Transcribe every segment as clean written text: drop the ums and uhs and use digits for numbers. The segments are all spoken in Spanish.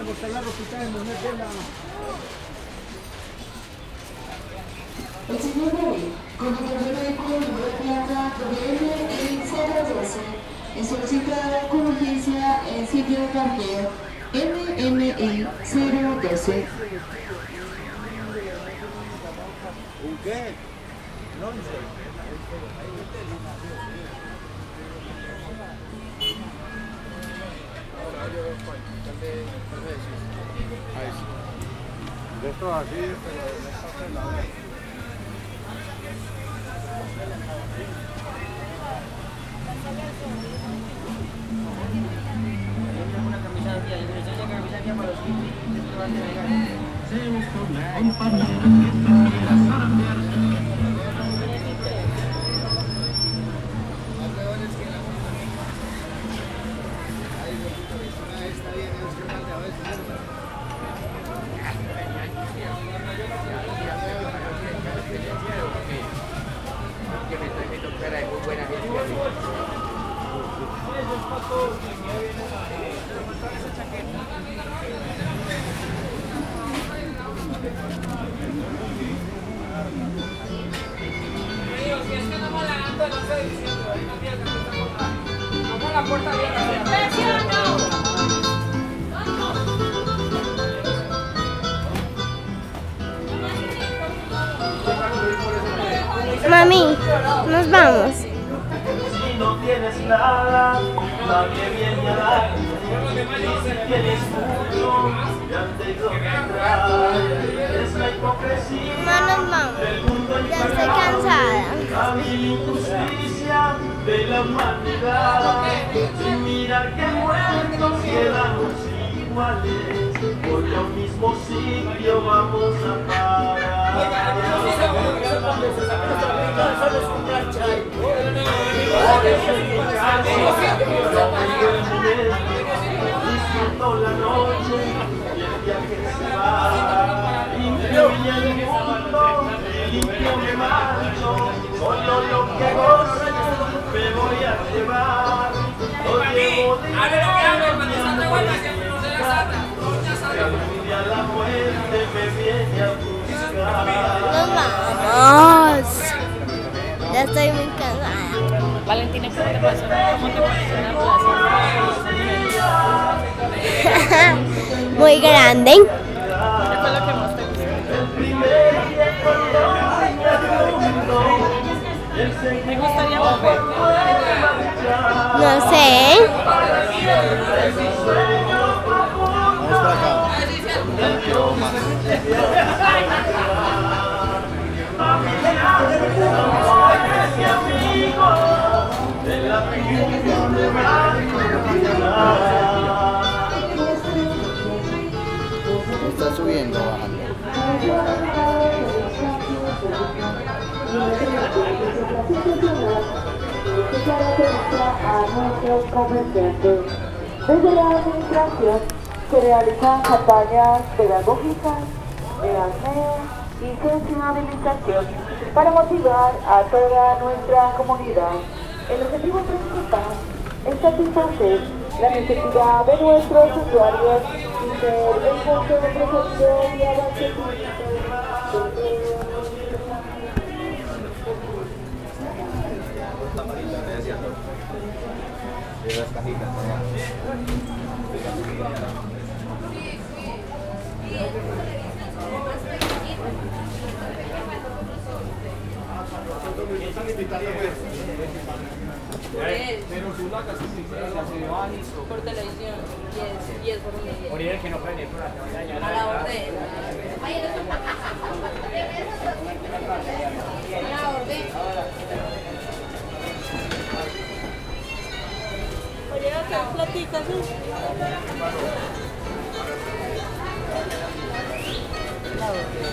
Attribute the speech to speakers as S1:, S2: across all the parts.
S1: El señor David, conductor del vehículo número placa WMI-012, es solicitado con urgencia en sitio de parqueo MMI-012.
S2: ¿Un qué? No sé. Esto así, pero no está pelado.
S3: Mami, nos vamos.
S4: Si no tienes nada, nadie viene a dar. Si tienes mucho, ya te lo trae. Es la hipocresía.
S3: No nos vamos. Ya estoy cansada.
S4: La vil injusticia de la humanidad. Sin mirar que muertos quedamos iguales, porque a un mismo sitio vamos a parar. Disfruto la noche y el viaje se va. Limpio y el mundo, limpio me marcho. Solo lo que gozo me voy a llevar. Lo llevo de algún día la muerte me viene a buscar.
S3: Nos vamos. Ya estoy muy cansada.
S5: Valentina, ¿cómo te pasó? ¿Cómo te pareció la plaza?
S3: Muy grande.
S5: ¿Qué fue lo que más te gustó? ¿Te gustaría volver?
S3: No sé.
S2: Vamos para acá. Está subiendo, bajando.
S1: A nuestros comerciantes. Desde la administración se realizan campañas pedagógicas de aseo y sensibilización para motivar a toda nuestra comunidad. El objetivo principal es satisfacer la necesidad de nuestros usuarios y ser el punto de protección y abastecimiento
S2: De las cajitas.
S5: Por televisión. 10 por un día.
S6: Oriel que no puede por acá.
S5: A la orden. A la orden. Oye, acá platicas, ¿no? La orden.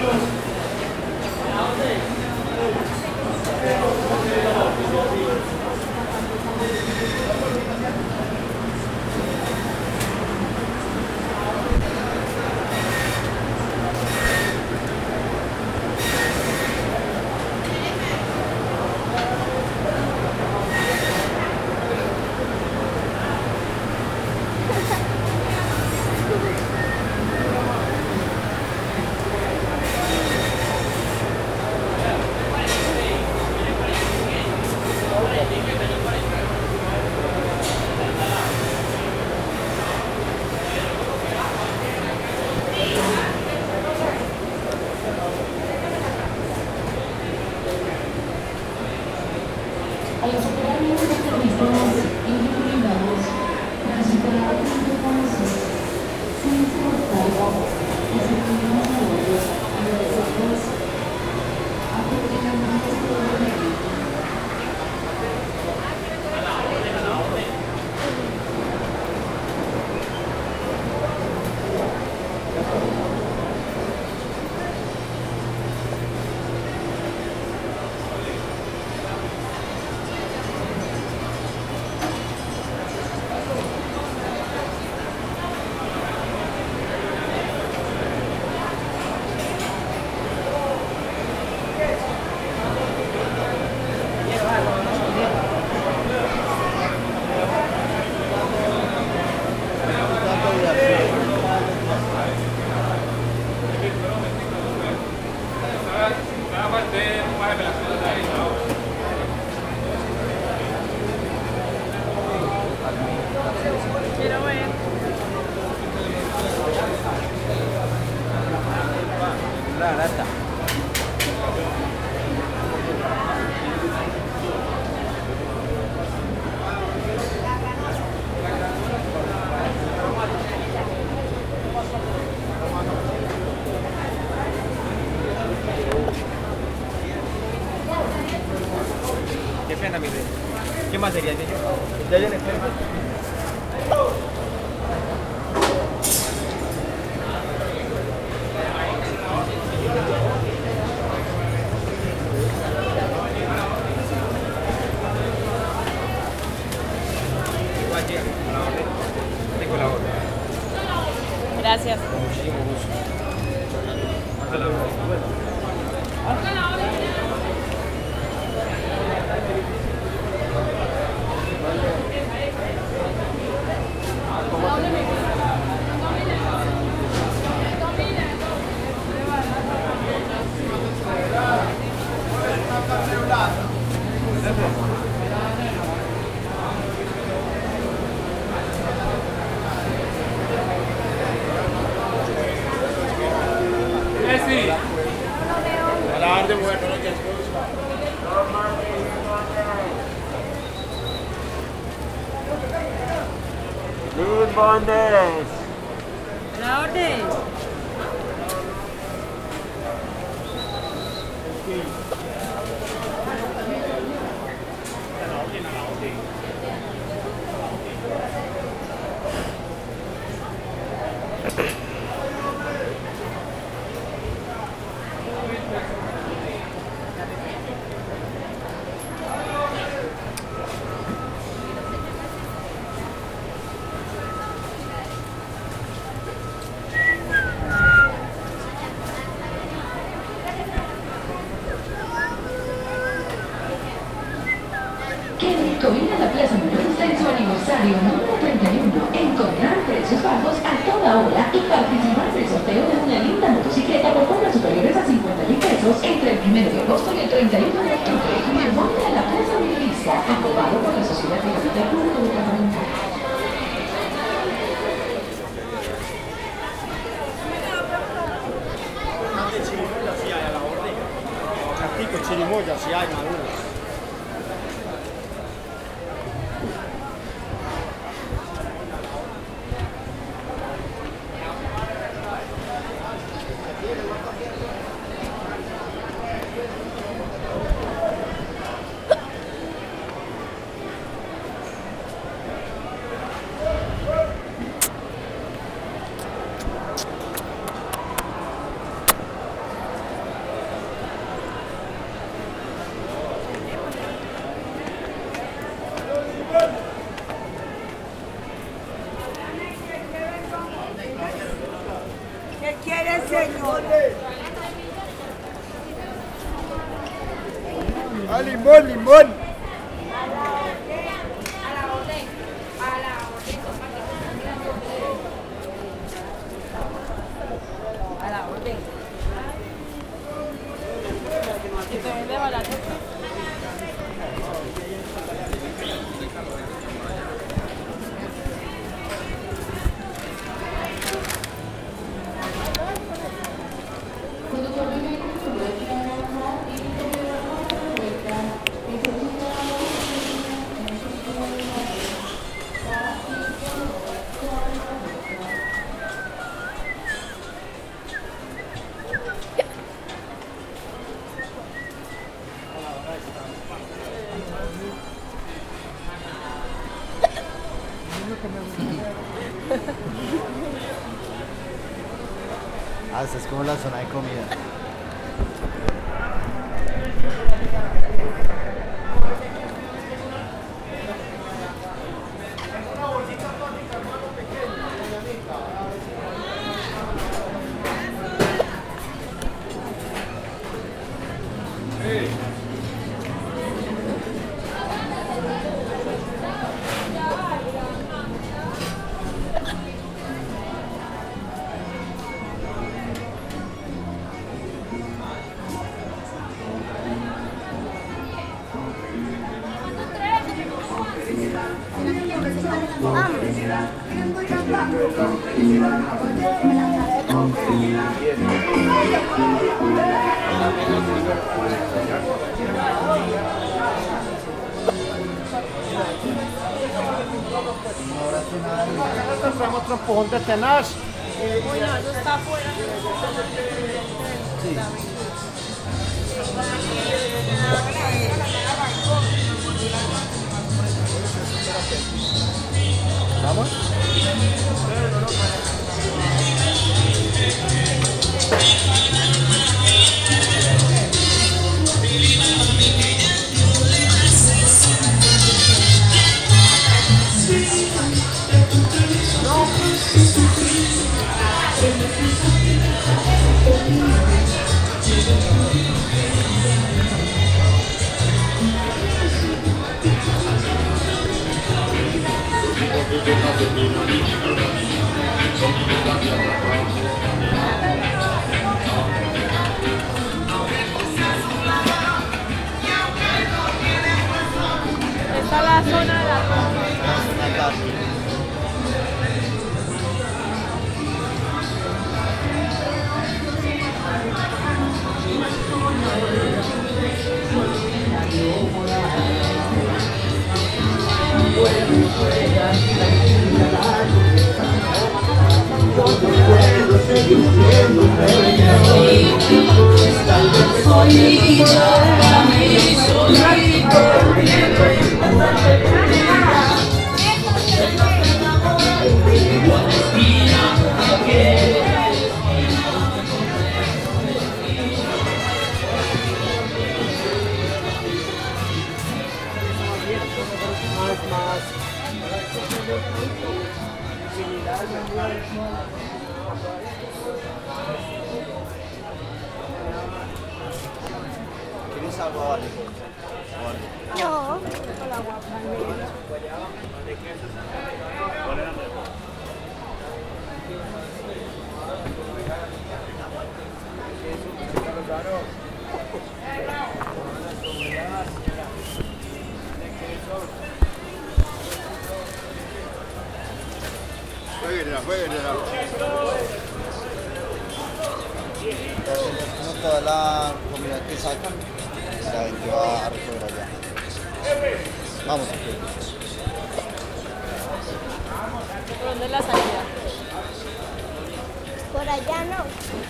S6: Qué pena, mi rey. ¿Qué más sería? ¿Ya viene?
S5: Gracias.
S6: Con muchísimo gusto. Hasta la
S4: Limones.
S5: La orden.
S7: Ven a la Plaza Mayor en su aniversario número 31. Encontrar precios bajos a toda hora y participar del sorteo de una linda motocicleta por compras superiores a 50.000 pesos entre el 1 de agosto y el 31 de octubre. Monte a la Plaza Minorista, aprobado por la Sociedad de Capital Público Gubernamental.
S2: Chirimoya si hay maduras. Ah, limón, limón.
S5: A la orden. Que se vende barato.
S6: Ah, esta es como la zona de comida.
S2: Traemos otro empujón de tenaz.
S5: Bueno, eso está afuera.
S2: ¿Vamos?
S5: Esta es la zona de la
S6: ¿Quieres algo, vale?
S3: No.
S2: Jueguenla, jueguenla.
S6: Como toda la comida que sacan, la gente va a recoger allá. Vamos,
S5: ¿Por dónde es la salida?
S3: Por allá no.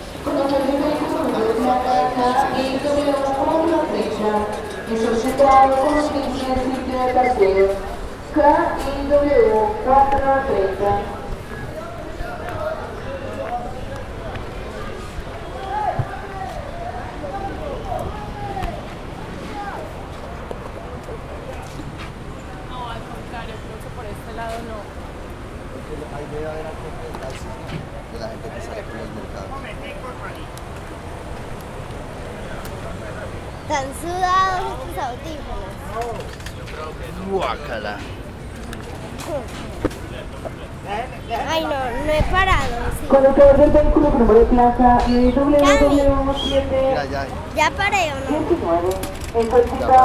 S1: Solicitado con licencia de tercero, KIW 430.
S5: No, al contrario, creo que por este lado no.
S6: ahí debe haber algo de taxi, de la gente que sale por los mercados.
S3: Están sudados estos audífonos.
S6: Guácala.
S3: Ay, no he parado. Sí.
S1: Conductor del vehículo con número de plaza WW7
S6: Mira, ya.
S3: ¿Ya paré o no?
S1: 19. En solicita